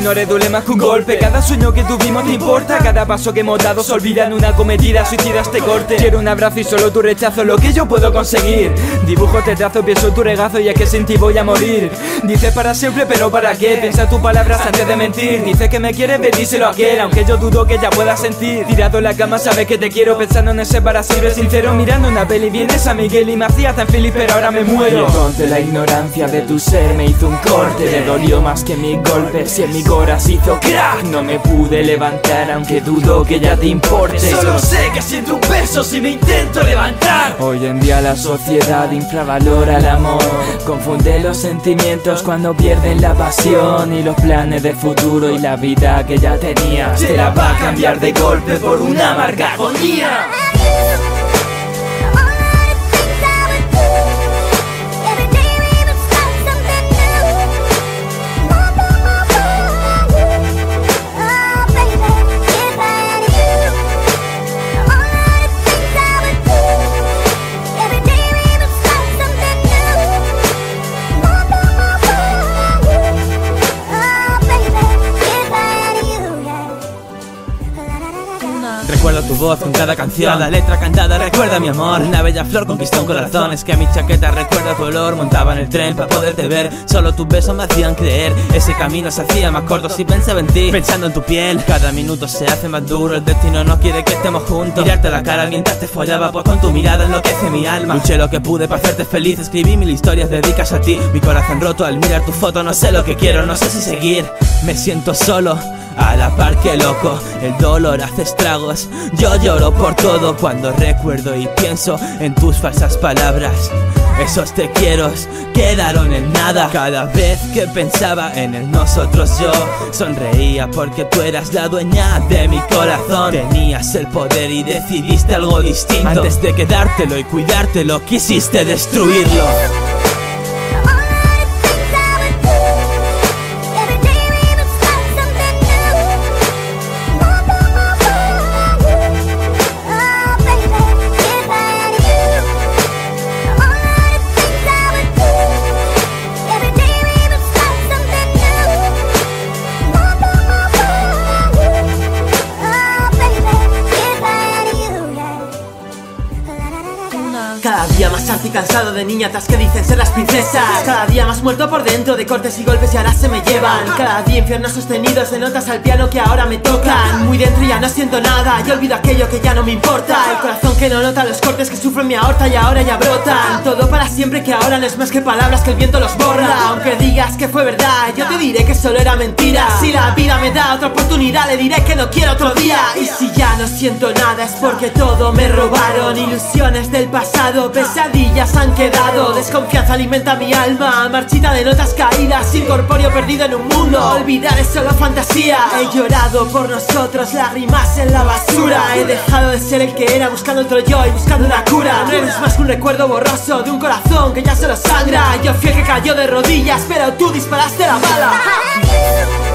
no redule más que un golpe. Cada sueño que tuvimos te importa, cada paso que hemos dado se olvida en una cometida suicida este corte. Quiero un abrazo y solo tu rechazo lo que yo puedo conseguir. Dibujo te trazo, pienso en tu regazo y es que sin ti voy a morir. Dices para siempre pero ¿para qué? Piensa tus palabras antes de mentir. Dices que me quieres, pedíselo a aquel, aunque yo dudo que ella pueda sentir. Tirado en la cama sabes que te quiero, pensando en ese para siempre sincero. Mirando una peli vienes a Miguel y me hacía tan feliz pero ahora me muero. Y entonces la ignorancia de tu ser me hizo un corte. Le dolió más que mis golpes y en mi corazón hizo crack. No me pude levantar aunque dudo que ya te importe. Solo sé que siento un peso si me intento levantar. Hoy en día la sociedad infravalora el amor, confunde los sentimientos cuando pierden la pasión. Y los planes del futuro y la vida que ya tenías te la va a cambiar de golpe por una amarga agonía. Recuerdo tu voz con cada canción, cada letra cantada recuerda mi amor. Una bella flor conquistó un corazón, es que a mi chaqueta recuerda tu olor. Montaba en el tren para poderte ver, solo tus besos me hacían creer. Ese camino se hacía más corto si pensaba en ti, pensando en tu piel. Cada minuto se hace más duro, el destino no quiere que estemos juntos. Mirarte a la cara mientras te follaba, pues con tu mirada enloquece mi alma. Luché lo que pude para hacerte feliz, escribí mil historias dedicas a ti. Mi corazón roto al mirar tu foto, no sé lo que quiero, no sé si seguir. Me siento solo, a la par que loco, el dolor hace estragos. Yo lloro por todo cuando recuerdo y pienso en tus falsas palabras. Esos te quiero quedaron en nada. Cada vez que pensaba en el nosotros yo sonreía porque tú eras la dueña de mi corazón. Tenías el poder y decidiste algo distinto. Antes de quedártelo y cuidártelo quisiste destruirlo. Cada día más harto y cansado de niñatas que dicen ser las princesas. Cada día más muerto por dentro de cortes y golpes y ahora se me llevan. Cada día infiernos sostenidos de notas al piano que ahora me tocan. Muy dentro ya no siento nada, yo olvido aquello que ya no me importa. El corazón que no nota los cortes que sufro en mi aorta y ahora ya brotan. Todo para siempre que ahora no es más que palabras que el viento los borra. Aunque digas que fue verdad, yo te diré que solo era mentira. Si la vida me da otra oportunidad le diré que no quiero otro día. Y si ya no siento nada es porque todo me robaron. Ilusiones del pasado, pesadillas han quedado. Desconfianza alimenta mi alma, marchita de notas caídas, incorpóreo perdido en un mundo. Olvidar es solo fantasía. He llorado por nosotros, lágrimas en la basura. He dejado de ser el que era, buscando otro yo y buscando una cura. No eres más que un recuerdo borroso de un corazón que ya solo sangra. Yo fui el que cayó de rodillas, pero tú disparaste la bala.